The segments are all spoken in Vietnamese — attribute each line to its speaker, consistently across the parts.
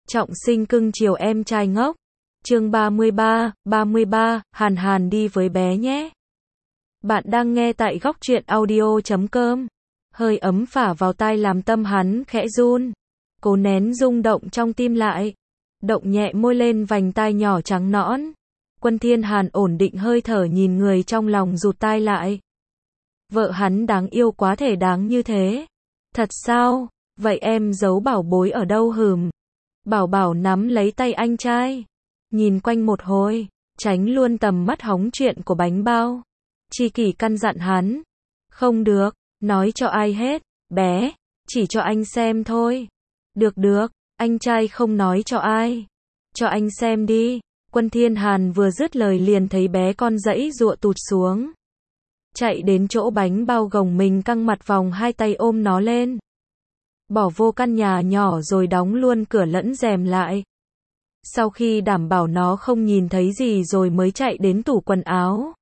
Speaker 1: Trọng sinh cưng chiều em trai ngốc. Chương 33, Hàn Hàn đi với bé nhé. Bạn đang nghe tại góc truyện audio.com. Hơi ấm phả vào tai làm tâm hắn khẽ run. Cố nén rung động trong tim lại. Động nhẹ môi lên vành tai nhỏ trắng nõn. Quân Thiên Hàn ổn định hơi thở nhìn người trong lòng rụt tai lại. Vợ hắn đáng yêu quá thể đáng như thế. Thật sao? Vậy em giấu bảo bối ở đâu hừm? Bảo Bảo nắm lấy tay anh trai. Nhìn quanh một hồi, tránh luôn tầm mắt hóng chuyện của bánh bao. Chi Kỷ căn dặn hắn. Không được, nói cho ai hết, bé, chỉ cho anh xem thôi. Được, anh trai không nói cho ai. Cho anh xem đi. Quân Thiên Hàn vừa dứt lời liền thấy bé con giãy giụa tụt xuống. Chạy đến chỗ bánh bao gồng mình căng mặt vòng hai tay ôm nó lên. Bỏ vô căn nhà nhỏ rồi đóng luôn cửa lẫn rèm lại. Sau khi đảm bảo nó không nhìn thấy gì rồi mới chạy đến tủ quần áo.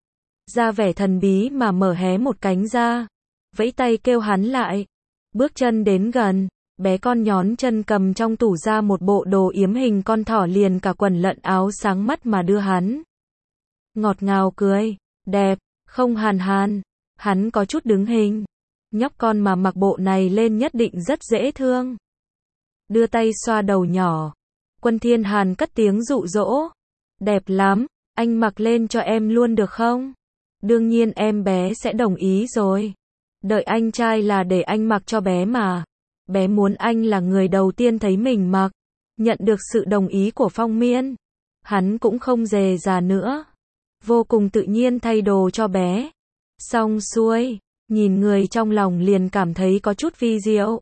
Speaker 1: Ra vẻ thần bí mà mở hé một cánh ra. Vẫy tay kêu hắn lại. Bước chân đến gần. Bé con nhón chân cầm trong tủ ra một bộ đồ yếm hình con thỏ liền cả quần lẫn áo sáng mắt mà đưa hắn. Ngọt ngào cười. Đẹp, không Hàn Hàn. Hắn có chút đứng hình. Nhóc con mà mặc bộ này lên nhất định rất dễ thương. Đưa tay xoa đầu nhỏ. Quân Thiên Hàn cất tiếng dụ dỗ. Đẹp lắm, anh mặc lên cho em luôn được không? Đương nhiên em bé sẽ đồng ý rồi. Đợi anh trai là để anh mặc cho bé mà. Bé muốn anh là người đầu tiên thấy mình mặc. Nhận được sự đồng ý của Phong Miên. Hắn cũng không dè dà nữa. Vô cùng tự nhiên thay đồ cho bé. Xong xuôi. Nhìn người trong lòng liền cảm thấy có chút vi diệu.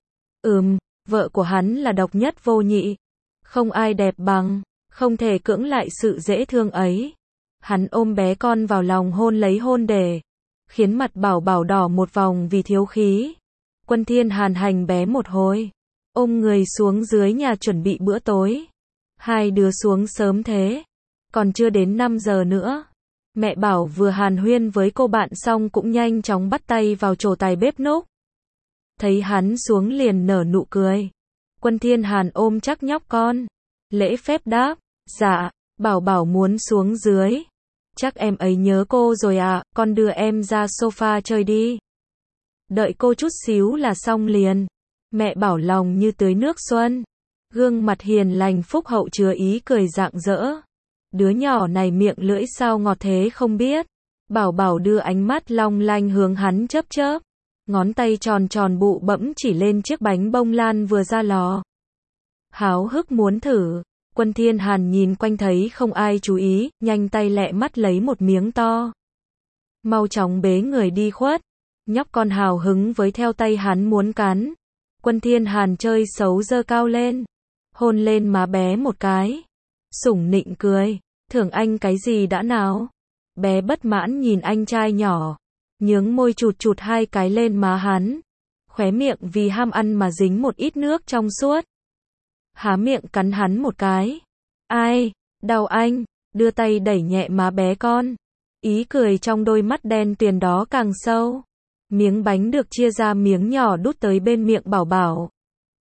Speaker 1: Vợ của hắn là độc nhất vô nhị. Không ai đẹp bằng, không thể cưỡng lại sự dễ thương ấy. Hắn ôm bé con vào lòng hôn lấy hôn để, khiến mặt Bảo Bảo đỏ một vòng vì thiếu khí. Quân Thiên Hàn hành bé một hồi, ôm người xuống dưới nhà chuẩn bị bữa tối. Hai đứa xuống sớm thế, còn chưa đến 5 giờ nữa. Mẹ Bảo vừa hàn huyên với cô bạn xong cũng nhanh chóng bắt tay vào trổ tài bếp núc. Thấy hắn xuống liền nở nụ cười. Quân Thiên Hàn ôm chắc nhóc con. Lễ phép đáp. Dạ, Bảo Bảo muốn xuống dưới. Chắc em ấy nhớ cô rồi à, con đưa em ra sofa chơi đi. Đợi cô chút xíu là xong liền. Mẹ Bảo lòng như tưới nước xuân. Gương mặt hiền lành phúc hậu chứa ý cười rạng rỡ. Đứa nhỏ này miệng lưỡi sao ngọt thế không biết. Bảo Bảo đưa ánh mắt long lanh hướng hắn chớp chớp. Ngón tay tròn tròn bụ bẫm chỉ lên chiếc bánh bông lan vừa ra lò. Háo hức muốn thử. Quân Thiên Hàn nhìn quanh thấy không ai chú ý, nhanh tay lẹ mắt lấy một miếng to. Mau chóng bế người đi khuất. Nhóc con hào hứng với theo tay hắn muốn cắn. Quân Thiên Hàn chơi xấu giơ cao lên. Hôn lên má bé một cái. Sủng nịnh cười. Thưởng anh cái gì đã nào? Bé bất mãn nhìn anh trai nhỏ. Nhướng môi chụt chụt hai cái lên má hắn. Khóe miệng vì ham ăn mà dính một ít nước trong suốt. Há miệng cắn hắn một cái. Ai? Đau anh. Đưa tay đẩy nhẹ má bé con. Ý cười trong đôi mắt đen tuyền đó càng sâu. Miếng bánh được chia ra miếng nhỏ đút tới bên miệng Bảo Bảo.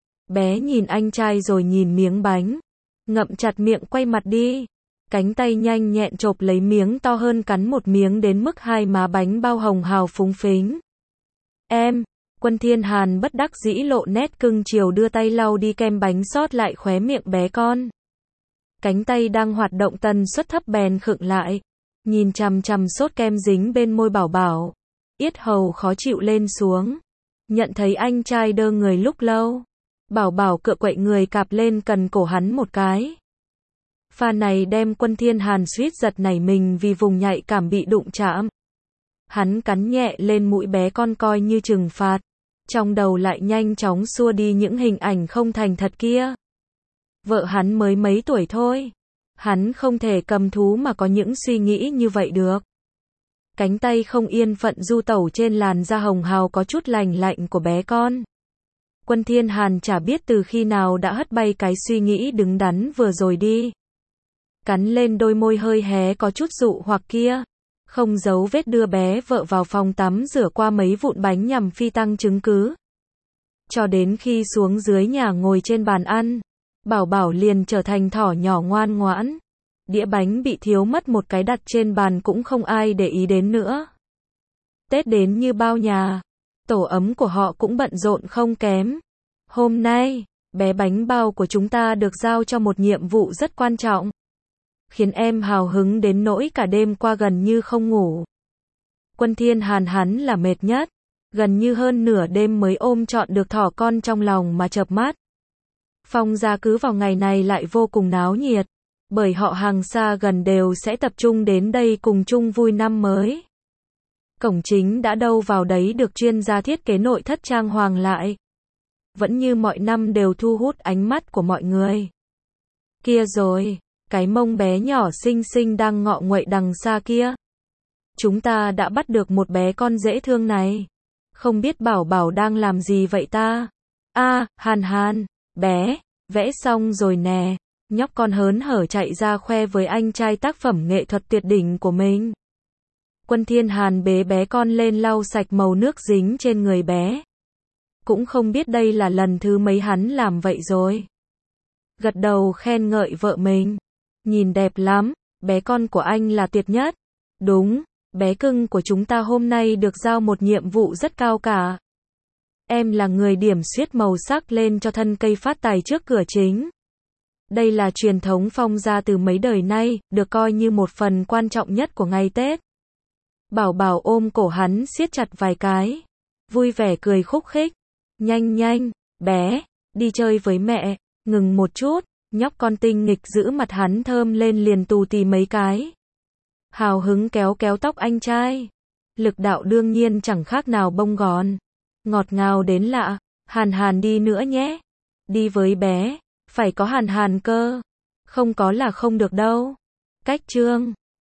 Speaker 1: Bé nhìn anh trai rồi nhìn miếng bánh. Ngậm chặt miệng quay mặt đi. Cánh tay nhanh nhẹn chộp lấy miếng to hơn cắn một miếng đến mức hai má bánh bao hồng hào phúng phính. Em, Quân Thiên Hàn bất đắc dĩ lộ nét cưng chiều đưa tay lau đi kem bánh sót lại khóe miệng bé con. Cánh tay đang hoạt động tần suất thấp bèn khựng lại. Nhìn chằm chằm sốt kem dính bên môi Bảo Bảo. Yết hầu khó chịu lên xuống. Nhận thấy anh trai đơ người lúc lâu. Bảo Bảo cựa quậy người cạp lên cần cổ hắn một cái. Pha này đem Quân Thiên Hàn suýt giật nảy mình vì vùng nhạy cảm bị đụng chạm. Hắn cắn nhẹ lên mũi bé con coi như trừng phạt. Trong đầu lại nhanh chóng xua đi những hình ảnh không thành thật kia. Vợ hắn mới mấy tuổi thôi. Hắn không thể cầm thú mà có những suy nghĩ như vậy được. Cánh tay không yên phận du tẩu trên làn da hồng hào có chút lành lạnh của bé con. Quân Thiên Hàn chả biết từ khi nào đã hất bay cái suy nghĩ đứng đắn vừa rồi đi. Cắn lên đôi môi hơi hé có chút dụ hoặc kia. Không giấu vết đưa bé vợ vào phòng tắm rửa qua mấy vụn bánh nhằm phi tăng chứng cứ. Cho đến khi xuống dưới nhà ngồi trên bàn ăn. Bảo Bảo liền trở thành thỏ nhỏ ngoan ngoãn. Đĩa bánh bị thiếu mất một cái đặt trên bàn cũng không ai để ý đến nữa. Tết đến như bao nhà, tổ ấm của họ cũng bận rộn không kém. Hôm nay, bé bánh bao của chúng ta được giao cho một nhiệm vụ rất quan trọng, khiến em hào hứng đến nỗi cả đêm qua gần như không ngủ. Quân Thiên Hàn hắn là mệt nhất, gần như hơn nửa đêm mới ôm trọn được thỏ con trong lòng mà chợp mắt. Phong gia cứ vào ngày này lại vô cùng náo nhiệt, bởi họ hàng xa gần đều sẽ tập trung đến đây cùng chung vui năm mới. Cổng chính đã đâu vào đấy được chuyên gia thiết kế nội thất trang hoàng lại. Vẫn như mọi năm đều thu hút ánh mắt của mọi người. Kia rồi, cái mông bé nhỏ xinh xinh đang ngọ nguậy đằng xa kia. Chúng ta đã bắt được một bé con dễ thương này. Không biết Bảo Bảo đang làm gì vậy ta? Hàn Hàn, bé, vẽ xong rồi nè. Nhóc con hớn hở chạy ra khoe với anh trai tác phẩm nghệ thuật tuyệt đỉnh của mình. Quân Thiên Hàn bế bé con lên lau sạch màu nước dính trên người bé. Cũng không biết đây là lần thứ mấy hắn làm vậy rồi. Gật đầu khen ngợi vợ mình. Nhìn đẹp lắm, bé con của anh là tuyệt nhất. Đúng, bé cưng của chúng ta hôm nay được giao một nhiệm vụ rất cao cả. Em là người điểm xuyết màu sắc lên cho thân cây phát tài trước cửa chính. Đây là truyền thống Phong gia từ mấy đời nay, được coi như một phần quan trọng nhất của ngày Tết. Bảo Bảo ôm cổ hắn siết chặt vài cái, vui vẻ cười khúc khích. Nhanh nhanh, bé, đi chơi với mẹ. Ngừng một chút, nhóc con tinh nghịch giữ mặt hắn thơm lên liền tù tì mấy cái. Hào hứng kéo kéo tóc anh trai. Lực đạo đương nhiên chẳng khác nào bông gòn. Ngọt ngào đến lạ. Hàn Hàn đi nữa nhé. Đi với bé, phải có Hàn Hàn cơ. Không có là không được đâu. Cách chương